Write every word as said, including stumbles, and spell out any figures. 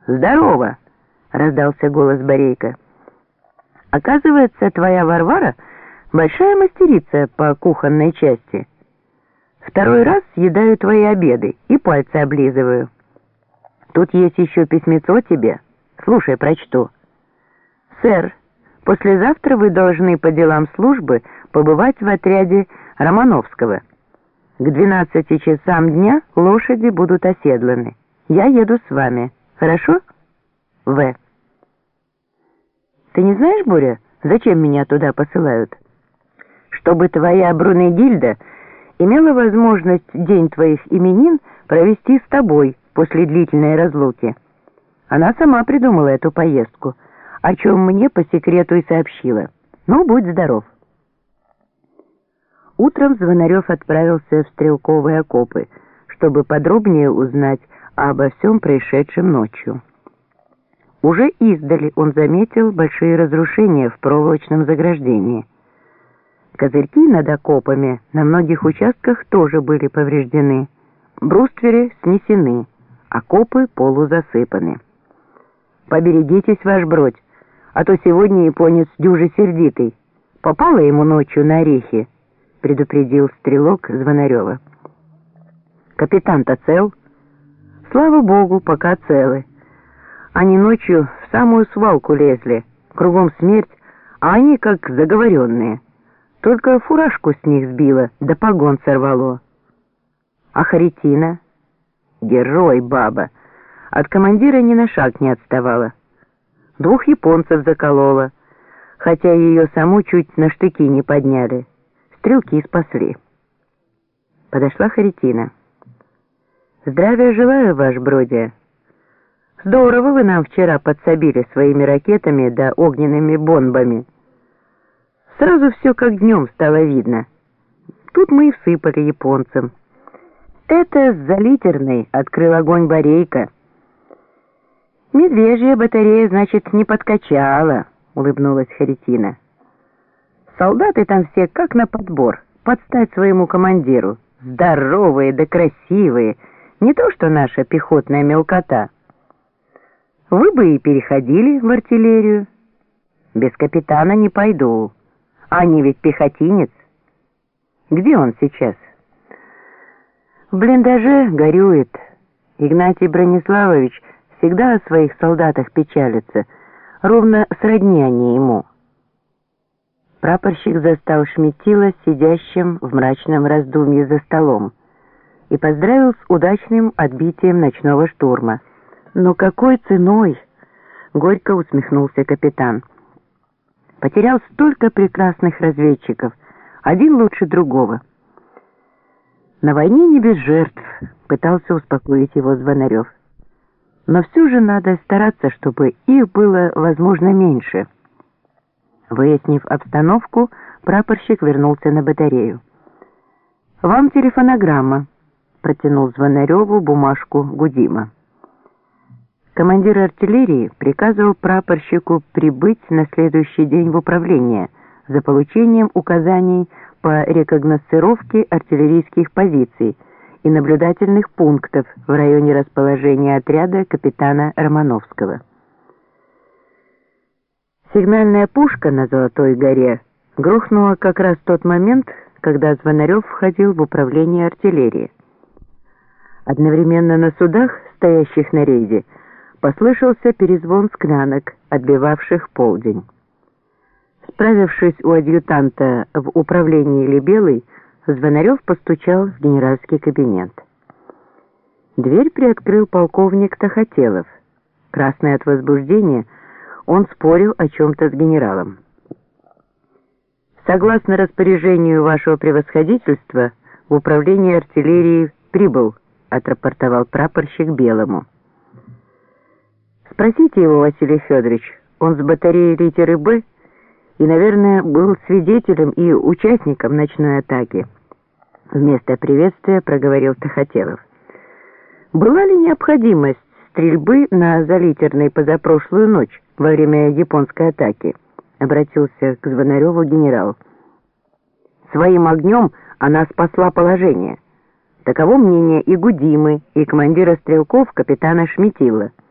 «Здорово!» — раздался голос Борейка. «Оказывается, твоя Варвара большая мастерица по кухонной части. Второй раз съедаю твои обеды и пальцы облизываю. Тут есть еще письмецо тебе. Слушай, прочту. Сэр, послезавтра вы должны по делам службы побывать в отряде Романовского. К двенадцати часам дня лошади будут оседланы. Я еду с вами. Хорошо? В. Ты не знаешь, Боря, зачем меня туда посылают? Чтобы твоя Брунегильда имела возможность день твоих именин провести с тобой после длительной разлуки. Она сама придумала эту поездку, о чем мне по секрету и сообщила. Ну, будь здоров. Утром Звонарев отправился в стрелковые окопы, чтобы подробнее узнать обо всем происшедшем ночью. Уже издали он заметил большие разрушения в проволочном заграждении. Козырьки над окопами на многих участках тоже были повреждены, брустверы снесены, окопы полузасыпаны. «Поберегитесь, ваш бродь, а то сегодня японец дюже сердитый. Попало ему ночью на орехи», — предупредил стрелок Звонарева. «Капитан-то цел?» «Слава богу, пока целы. Они ночью в самую свалку лезли, кругом смерть, а они как заговоренные. Только фуражку с них сбило, да погон сорвало». «А Харитина?» «Герой, баба. От командира ни на шаг не отставала. Двух японцев заколола, хотя ее саму чуть на штыки не подняли. Стрелки спасли». Подошла Харитина. «Здравия желаю, ваш бродя. Здорово вы нам вчера подсобили своими ракетами да огненными бомбами. Сразу все как днем стало видно. Тут мы и всыпали японцам. Это с залитерной открыл огонь Борейка». «Медвежья батарея, значит, не подкачала», — улыбнулась Харитина. «Солдаты там все как на подбор, под стать своему командиру. Здоровые да красивые, не то что наша пехотная мелкота. Вы бы и переходили в артиллерию». «Без капитана не пойду. Они ведь пехотинец». «Где он сейчас?» «В блиндаже горюет. Игнатий Брониславович всегда о своих солдатах печалится, ровно сродни они ему». Прапорщик застал Шметила сидящим в мрачном раздумье за столом и поздравил с удачным отбитием ночного штурма. «Но какой ценой?» — горько усмехнулся капитан. «Потерял столько прекрасных разведчиков, один лучше другого». «На войне не без жертв», — пытался успокоить его Звонарев. «Но все же надо стараться, чтобы их было, возможно, меньше». Выяснив обстановку, прапорщик вернулся на батарею. «Вам телефонограмма», — протянул Звонареву бумажку Гудима. Командир артиллерии приказывал прапорщику прибыть на следующий день в управление за получением указаний по рекогносцировке артиллерийских позиций и наблюдательных пунктов в районе расположения отряда капитана Романовского. Сигнальная пушка на Золотой горе грохнула как раз в тот момент, когда Звонарев входил в управление артиллерии. Одновременно на судах, стоящих на рейде, послышался перезвон склянок, отбивавших полдень. Справившись у адъютанта в управлении Лебелой, Звонарев постучал в генеральский кабинет. Дверь приоткрыл полковник Тахателов. Красный от возбуждения, он спорил о чем-то с генералом. «Согласно распоряжению вашего превосходительства, в управление артиллерии прибыл», — отрапортовал прапорщик Белому. «Спросите его, Василий Федорович, он с батареи литеры «Б» и, наверное, был свидетелем и участником ночной атаки». Вместо приветствия проговорил Тахателов. «Была ли необходимость стрельбы на Залитерной позапрошлую ночь во время японской атаки?» — обратился к Звонареву генерал. «Своим огнем она спасла положение. Таково мнение и Гудимы, и командира стрелков капитана Шметила».